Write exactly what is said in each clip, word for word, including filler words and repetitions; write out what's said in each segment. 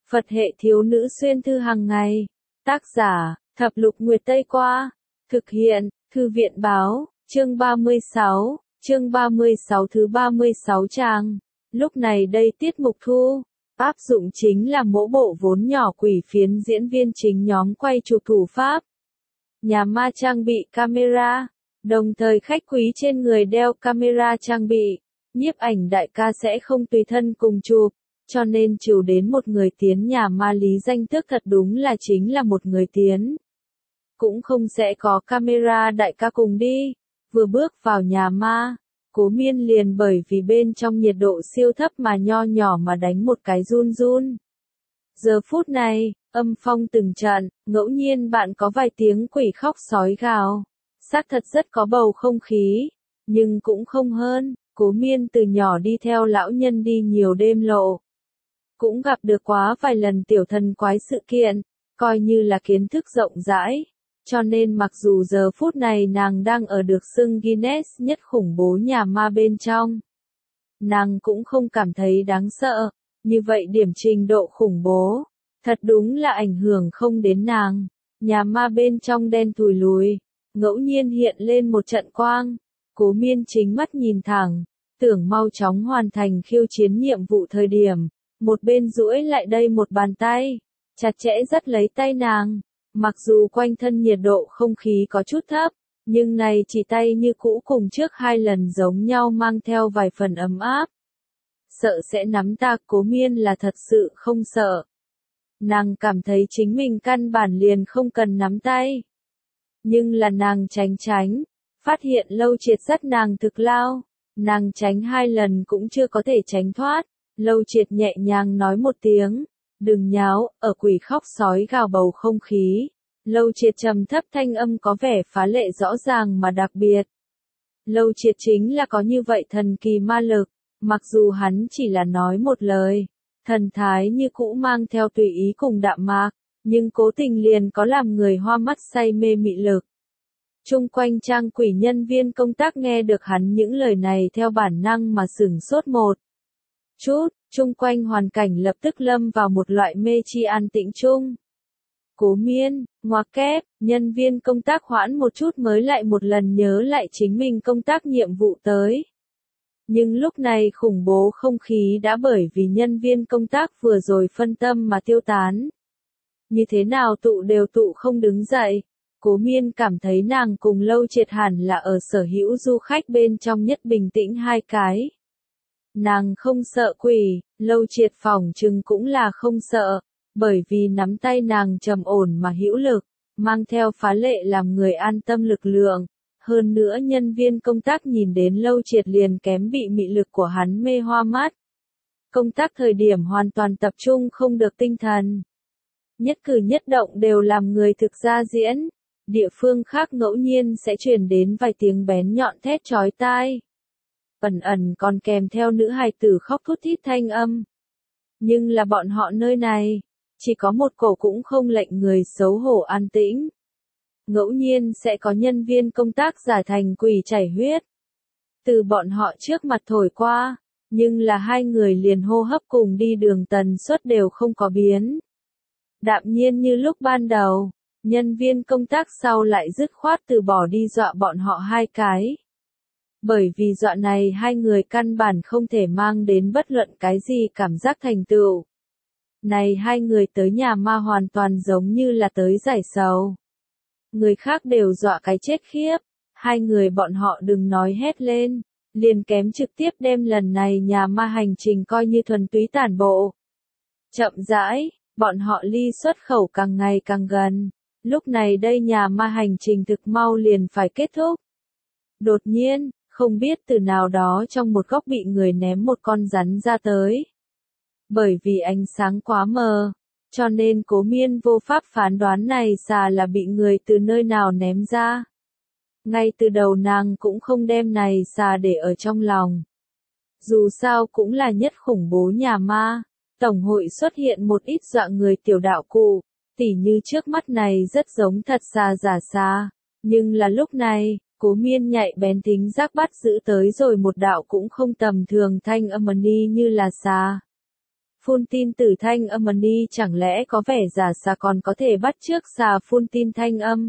Phật hệ thiếu nữ xuyên thư hàng ngày. Tác giả, Thập Lục Nguyệt Tây Qua. Thực hiện, Thư viện Báo, chương ba mươi sáu, chương ba mươi sáu thứ ba mươi sáu trang. Lúc này đây tiết mục thu, áp dụng chính là mẫu bộ vốn nhỏ quỷ phiến diễn viên chính nhóm quay chụp thủ pháp. Nhà ma trang bị camera, đồng thời khách quý trên người đeo camera trang bị. Nhiếp ảnh đại ca sẽ không tùy thân cùng chụp, cho nên trừ đến một người tiến nhà ma lý danh tước thật đúng là chính là một người tiến. Cũng không sẽ có camera đại ca cùng đi. Vừa bước vào nhà ma, Cố Miên liền bởi vì bên trong nhiệt độ siêu thấp mà nho nhỏ mà đánh một cái run run. Giờ phút này, âm phong từng trận, ngẫu nhiên bạn có vài tiếng quỷ khóc sói gào. Xác thật rất có bầu không khí, nhưng cũng không hơn. Cố Miên từ nhỏ đi theo lão nhân đi nhiều đêm lộ. Cũng gặp được quá vài lần tiểu thần quái sự kiện, coi như là kiến thức rộng rãi. Cho nên mặc dù giờ phút này nàng đang ở được xưng Guinness nhất khủng bố nhà ma bên trong, nàng cũng không cảm thấy đáng sợ. Như vậy điểm trình độ khủng bố, thật đúng là ảnh hưởng không đến nàng. Nhà ma bên trong đen thùi lùi, ngẫu nhiên hiện lên một trận quang. Cố Miên chính mắt nhìn thẳng, tưởng mau chóng hoàn thành khiêu chiến nhiệm vụ thời điểm, một bên duỗi lại đây một bàn tay, chặt chẽ dắt lấy tay nàng. Mặc dù quanh thân nhiệt độ không khí có chút thấp, nhưng này chỉ tay như cũ cùng trước hai lần giống nhau mang theo vài phần ấm áp. Sợ sẽ nắm ta, Cố Miên là thật sự không sợ. Nàng cảm thấy chính mình căn bản liền không cần nắm tay. Nhưng là nàng tránh tránh, phát hiện Lâu Triệt dắt nàng thực lao, nàng tránh hai lần cũng chưa có thể tránh thoát. Lâu Triệt nhẹ nhàng nói một tiếng, đừng nháo. Ở quỷ khóc sói gào bầu không khí, Lâu Triệt trầm thấp thanh âm có vẻ phá lệ rõ ràng mà đặc biệt. Lâu Triệt chính là có như vậy thần kỳ ma lực, mặc dù hắn chỉ là nói một lời, thần thái như cũ mang theo tùy ý cùng đạm mạc, nhưng cố tình liền có làm người hoa mắt say mê mị lực. Trung quanh trang quỷ nhân viên công tác nghe được hắn những lời này theo bản năng mà sửng sốt một chút, chung quanh hoàn cảnh lập tức lâm vào một loại mê chi an tĩnh chung. Cố Miên, ngoặc kép, nhân viên công tác hoãn một chút mới lại một lần nhớ lại chính mình công tác nhiệm vụ tới. Nhưng lúc này khủng bố không khí đã bởi vì nhân viên công tác vừa rồi phân tâm mà tiêu tán. Như thế nào tụ đều tụ không đứng dậy. Cố Miên cảm thấy nàng cùng Lâu Triệt hẳn là ở sở hữu du khách bên trong nhất bình tĩnh hai cái. Nàng không sợ quỷ, Lâu Triệt phỏng chừng cũng là không sợ, bởi vì nắm tay nàng trầm ổn mà hữu lực, mang theo phá lệ làm người an tâm lực lượng. Hơn nữa nhân viên công tác nhìn đến Lâu Triệt liền kém bị mị lực của hắn mê hoa mắt. Công tác thời điểm hoàn toàn tập trung không được tinh thần. Nhất cử nhất động đều làm người thực ra diễn. Địa phương khác ngẫu nhiên sẽ truyền đến vài tiếng bén nhọn thét chói tai. Ẩn ẩn còn kèm theo nữ hài tử khóc thút thít thanh âm. Nhưng là bọn họ nơi này, chỉ có một cổ cũng không lệnh người xấu hổ an tĩnh. Ngẫu nhiên sẽ có nhân viên công tác giả thành quỷ chảy huyết. Từ bọn họ trước mặt thổi qua, nhưng là hai người liền hô hấp cùng đi đường tần suất đều không có biến. Đạm nhiên như lúc ban đầu, nhân viên công tác sau lại dứt khoát từ bỏ đi dọa bọn họ hai cái. Bởi vì dọa này hai người căn bản không thể mang đến bất luận cái gì cảm giác thành tựu. Này hai người tới nhà ma hoàn toàn giống như là tới giải sầu. Người khác đều dọa cái chết khiếp, hai người bọn họ đừng nói hét lên, liền kém trực tiếp đem lần này nhà ma hành trình coi như thuần túy tản bộ. Chậm rãi, bọn họ ly xuất khẩu càng ngày càng gần, lúc này đây nhà ma hành trình thực mau liền phải kết thúc. Đột nhiên, không biết từ nào đó trong một góc bị người ném một con rắn ra tới. Bởi vì ánh sáng quá mờ, cho nên Cố Miên vô pháp phán đoán này xà là bị người từ nơi nào ném ra. Ngay từ đầu nàng cũng không đem này xà để ở trong lòng. Dù sao cũng là nhất khủng bố nhà ma, tổng hội xuất hiện một ít dọa người tiểu đạo cụ, tỉ như trước mắt này rất giống thật xà giả xà. Nhưng là lúc này, Cố Miên nhạy bén tính giác bắt giữ tới rồi một đạo cũng không tầm thường thanh âm ni như là xà. phun tin từ thanh âm đi, chẳng lẽ có vẻ giả xà còn có thể bắt chước xà phun tin thanh âm.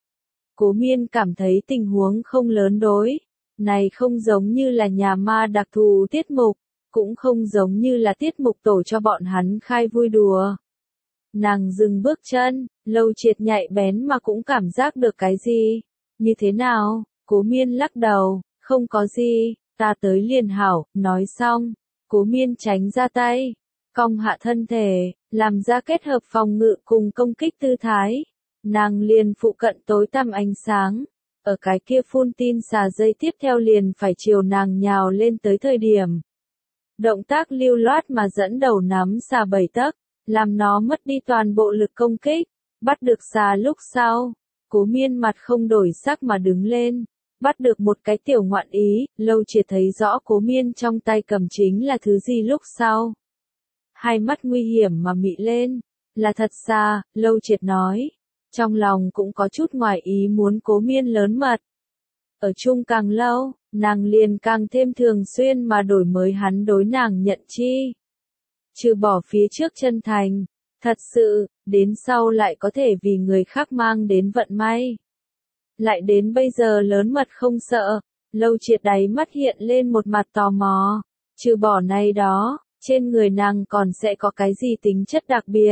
Cố Miên cảm thấy tình huống không lớn đối. Này không giống như là nhà ma đặc thù tiết mục, cũng không giống như là tiết mục tổ cho bọn hắn khai vui đùa. Nàng dừng bước chân, Lâu Triệt nhạy bén mà cũng cảm giác được cái gì. Như thế nào? Cố Miên lắc đầu, không có gì, ta tới liền hảo, nói xong. Cố Miên tránh ra tay, cong hạ thân thể, làm ra kết hợp phòng ngự cùng công kích tư thái. Nàng liền phụ cận tối tăm ánh sáng. Ở cái kia phun tin xà dây tiếp theo liền phải chiều nàng nhào lên tới thời điểm. Động tác lưu loát mà dẫn đầu nắm xà bảy tấc, làm nó mất đi toàn bộ lực công kích. Bắt được xà lúc sau, Cố Miên mặt không đổi sắc mà đứng lên. Bắt được một cái tiểu ngoạn ý, Lâu Triệt thấy rõ Cố Miên trong tay cầm chính là thứ gì lúc sau. Hai mắt nguy hiểm mà mị lên, là thật xà, Lâu Triệt nói. Trong lòng cũng có chút ngoài ý muốn Cố Miên lớn mật. Ở chung càng lâu, nàng liền càng thêm thường xuyên mà đổi mới hắn đối nàng nhận chi. Trừ bỏ phía trước chân thành, thật sự, đến sau lại có thể vì người khác mang đến vận may. Lại đến bây giờ lớn mật không sợ, Lâu Triệt đáy mắt hiện lên một mặt tò mò. Trừ bỏ này đó, trên người nàng còn sẽ có cái gì tính chất đặc biệt.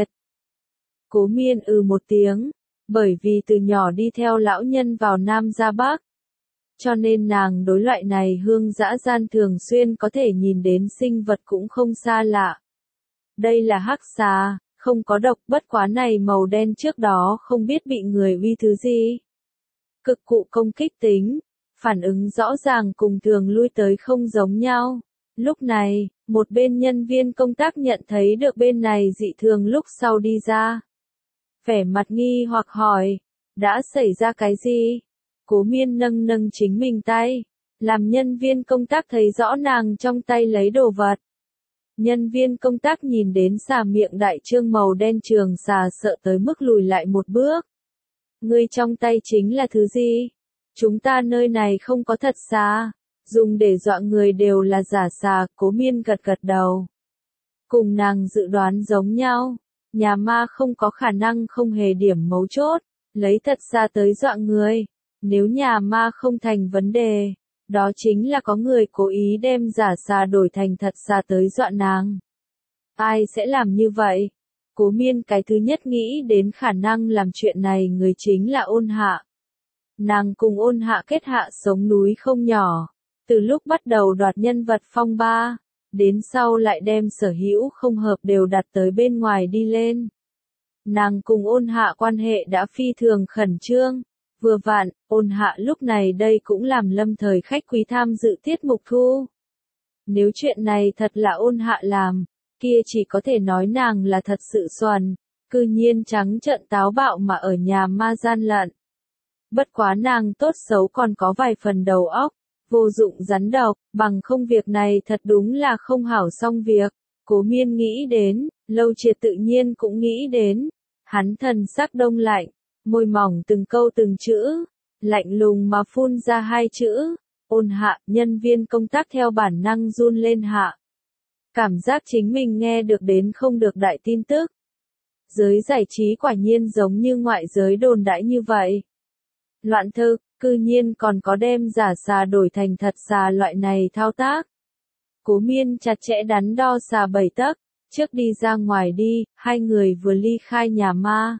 Cố Miên ừ một tiếng. Bởi vì từ nhỏ đi theo lão nhân vào Nam ra Bắc, cho nên nàng đối loại này hương dã gian thường xuyên có thể nhìn đến sinh vật cũng không xa lạ. Đây là hắc xà, không có độc, bất quá này màu đen trước đó không biết bị người uy thứ gì. Cực cụ công kích tính, phản ứng rõ ràng cùng thường lui tới không giống nhau. Lúc này, một bên nhân viên công tác nhận thấy được bên này dị thường lúc sau đi ra. Vẻ mặt nghi hoặc hỏi, đã xảy ra cái gì? Cố Miên nâng nâng chính mình tay, làm nhân viên công tác thấy rõ nàng trong tay lấy đồ vật. Nhân viên công tác nhìn đến xà miệng đại trương màu đen trường xà sợ tới mức lùi lại một bước. Ngươi trong tay chính là thứ gì? Chúng ta nơi này không có thật xà, dùng để dọa người đều là giả xà. Cố Miên gật gật đầu. Cùng nàng dự đoán giống nhau. Nhà ma không có khả năng không hề điểm mấu chốt, lấy thật xà tới dọa người. Nếu nhà ma không thành vấn đề, đó chính là có người cố ý đem giả xà đổi thành thật xà tới dọa nàng. Ai sẽ làm như vậy? Cố Miên cái thứ nhất nghĩ đến khả năng làm chuyện này người chính là Ôn Hạ. Nàng cùng Ôn Hạ kết hạ sống núi không nhỏ, từ lúc bắt đầu đoạt nhân vật phong ba. Đến sau lại đem sở hữu không hợp đều đặt tới bên ngoài đi lên. Nàng cùng Ôn Hạ quan hệ đã phi thường khẩn trương, vừa vặn, Ôn Hạ lúc này đây cũng làm lâm thời khách quý tham dự tiết mục thu. Nếu chuyện này thật là Ôn Hạ làm, kia chỉ có thể nói nàng là thật sự xuẩn, cư nhiên trắng trợn táo bạo mà ở nhà ma gian lận. Bất quá nàng tốt xấu còn có vài phần đầu óc. Vô dụng rắn độc, bằng không việc này thật đúng là không hảo xong việc. Cố Miên nghĩ đến, Lâu Triệt tự nhiên cũng nghĩ đến. Hắn thần sắc đông lạnh, môi mỏng từng câu từng chữ, lạnh lùng mà phun ra hai chữ. Ôn Hạ, nhân viên công tác theo bản năng run lên hạ. Cảm giác chính mình nghe được đến không được đại tin tức. Giới giải trí quả nhiên giống như ngoại giới đồn đãi như vậy. Loạn thực. Cư nhiên còn có đem giả xà đổi thành thật xà loại này thao tác. Cố Miên chặt chẽ đắn đo xà bảy tấc, trước đi ra ngoài đi, hai người vừa ly khai nhà ma.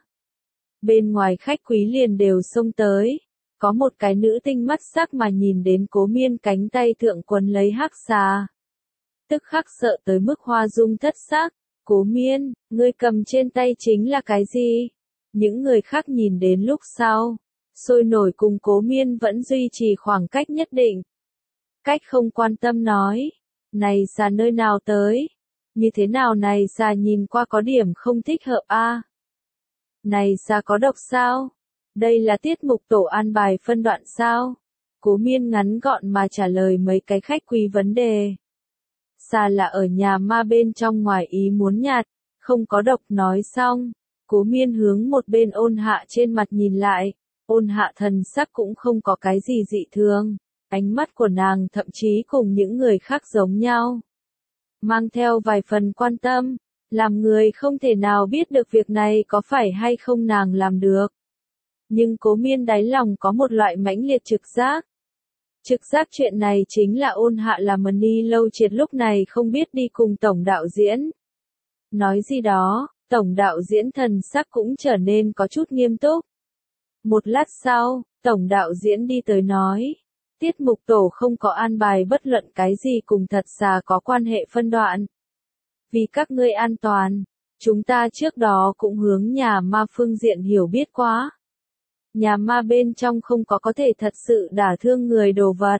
Bên ngoài khách quý liền đều xông tới, có một cái nữ tinh mắt sắc mà nhìn đến Cố Miên cánh tay thượng quấn lấy hắc xà. Tức khắc sợ tới mức hoa dung thất sắc, Cố Miên, ngươi cầm trên tay chính là cái gì? Những người khác nhìn đến lúc sau. Sôi nổi cùng Cố Miên vẫn duy trì khoảng cách nhất định. Cách không quan tâm nói, này xà nơi nào tới? Như thế nào này xà nhìn qua có điểm không thích hợp a? À? Này xà có độc sao? Đây là tiết mục tổ an bài phân đoạn sao? Cố Miên ngắn gọn mà trả lời mấy cái khách quý vấn đề. Xà là ở nhà ma bên trong ngoài ý muốn nhạt, không có độc nói xong. Cố Miên hướng một bên Ôn Hạ trên mặt nhìn lại. Ôn Hạ thần sắc cũng không có cái gì dị thường, ánh mắt của nàng thậm chí cùng những người khác giống nhau. Mang theo vài phần quan tâm, Làm người không thể nào biết được việc này có phải hay không nàng làm được. Nhưng Cố Miên đáy lòng có một loại mãnh liệt trực giác. Trực giác chuyện này chính là ôn hạ là Mani Lâu Triệt lúc này không biết đi cùng tổng đạo diễn. Nói gì đó, tổng đạo diễn thần sắc cũng trở nên có chút nghiêm túc. Một lát sau, tổng đạo diễn đi tới nói, tiết mục tổ không có an bài bất luận cái gì cùng thật xà có quan hệ phân đoạn. Vì các ngươi an toàn, chúng ta trước đó cũng hướng nhà ma phương diện hiểu biết quá. Nhà ma bên trong không có có thể thật sự đả thương người đồ vật.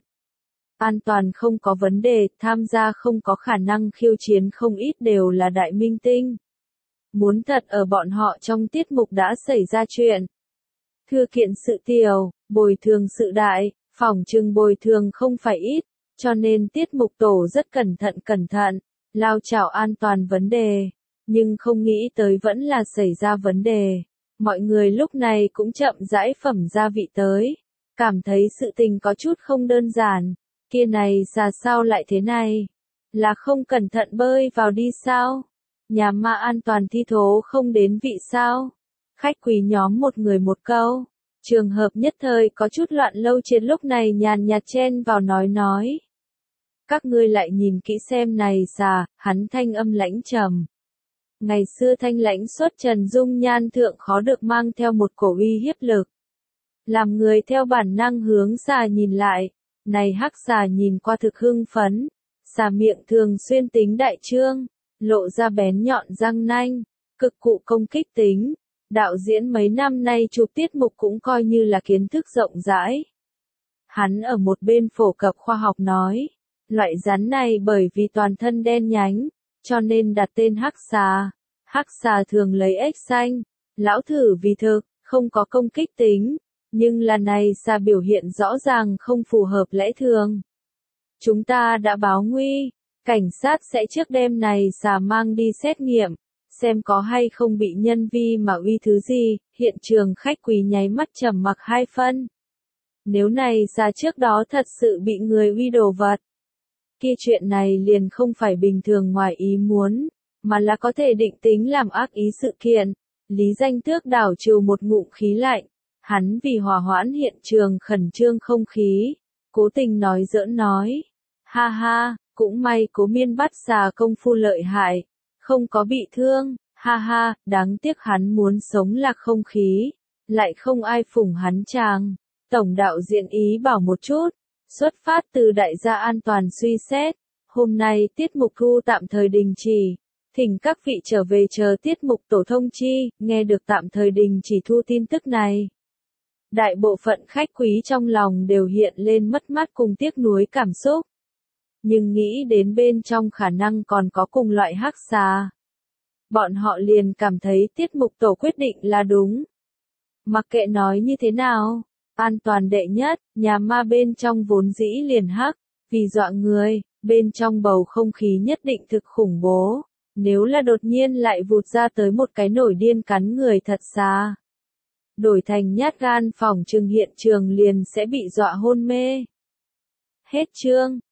An toàn không có vấn đề, tham gia không có khả năng khiêu chiến không ít đều là đại minh tinh. Muốn thật ở bọn họ trong tiết mục đã xảy ra chuyện. Thư kiện sự tiểu, bồi thường sự đại, phỏng chừng bồi thường không phải ít, cho nên tiết mục tổ rất cẩn thận cẩn thận, lao chảo an toàn vấn đề, nhưng không nghĩ tới vẫn là xảy ra vấn đề. Mọi người lúc này cũng chậm rãi phẩm gia vị tới, cảm thấy sự tình có chút không đơn giản, kia này ra sao lại thế này? Là không cẩn thận bơi vào đi sao? Nhà ma an toàn thi thố không đến vị sao? Khách quý nhóm một người một câu, trường hợp nhất thời có chút loạn. Lâu Triệt lúc này nhàn nhạt chen vào nói nói. Các ngươi lại nhìn kỹ xem này xà, hắn thanh âm lãnh trầm. Ngày xưa thanh lãnh xuất trần dung nhan thượng khó được mang theo một cổ uy hiếp lực. Làm người theo bản năng hướng xà nhìn lại, này hắc xà nhìn qua thực hưng phấn, xà miệng thường xuyên tính đại trương, lộ ra bén nhọn răng nanh, cực cụ công kích tính. Đạo diễn mấy năm nay chụp tiết mục cũng coi như là kiến thức rộng rãi. Hắn ở một bên phổ cập khoa học nói, loại rắn này bởi vì toàn thân đen nhánh, cho nên đặt tên hắc xà. Hắc xà thường lấy ếch xanh, lão thử vì thực, không có công kích tính, nhưng lần này xà biểu hiện rõ ràng không phù hợp lẽ thường. Chúng ta đã báo nguy, cảnh sát sẽ trước đêm này xà mang đi xét nghiệm, xem có hay không bị nhân vi mà uy thứ gì. Hiện trường khách quý nháy mắt trầm mặc hai phân. Nếu này xà trước đó thật sự bị người uy đồ vật, kia chuyện này liền không phải bình thường ngoài ý muốn, mà là có thể định tính làm ác ý sự kiện. Lý Danh Tước đảo trừ một ngụm khí lạnh, hắn vì hòa hoãn hiện trường khẩn trương không khí, cố tình nói giỡn nói, ha ha, cũng may Cố Miên bắt xà công phu lợi hại, không có bị thương, ha ha, đáng tiếc hắn muốn sống lạc không khí, lại không ai phủng hắn chàng. Tổng đạo diễn ý bảo một chút, xuất phát từ đại gia an toàn suy xét, hôm nay tiết mục thu tạm thời đình chỉ, thỉnh các vị trở về chờ tiết mục tổ thông chi. Nghe được tạm thời đình chỉ thu tin tức này, đại bộ phận khách quý trong lòng đều hiện lên mất mát cùng tiếc nuối cảm xúc. Nhưng nghĩ đến bên trong khả năng còn có cùng loại hắc xà, bọn họ liền cảm thấy tiết mục tổ quyết định là đúng. Mặc kệ nói như thế nào, an toàn đệ nhất, nhà ma bên trong vốn dĩ liền hắc, vì dọa người, bên trong bầu không khí nhất định thực khủng bố. Nếu là đột nhiên lại vụt ra tới một cái nổi điên cắn người thật xà, đổi thành nhát gan, phỏng chừng hiện trường liền sẽ bị dọa hôn mê. Hết chương.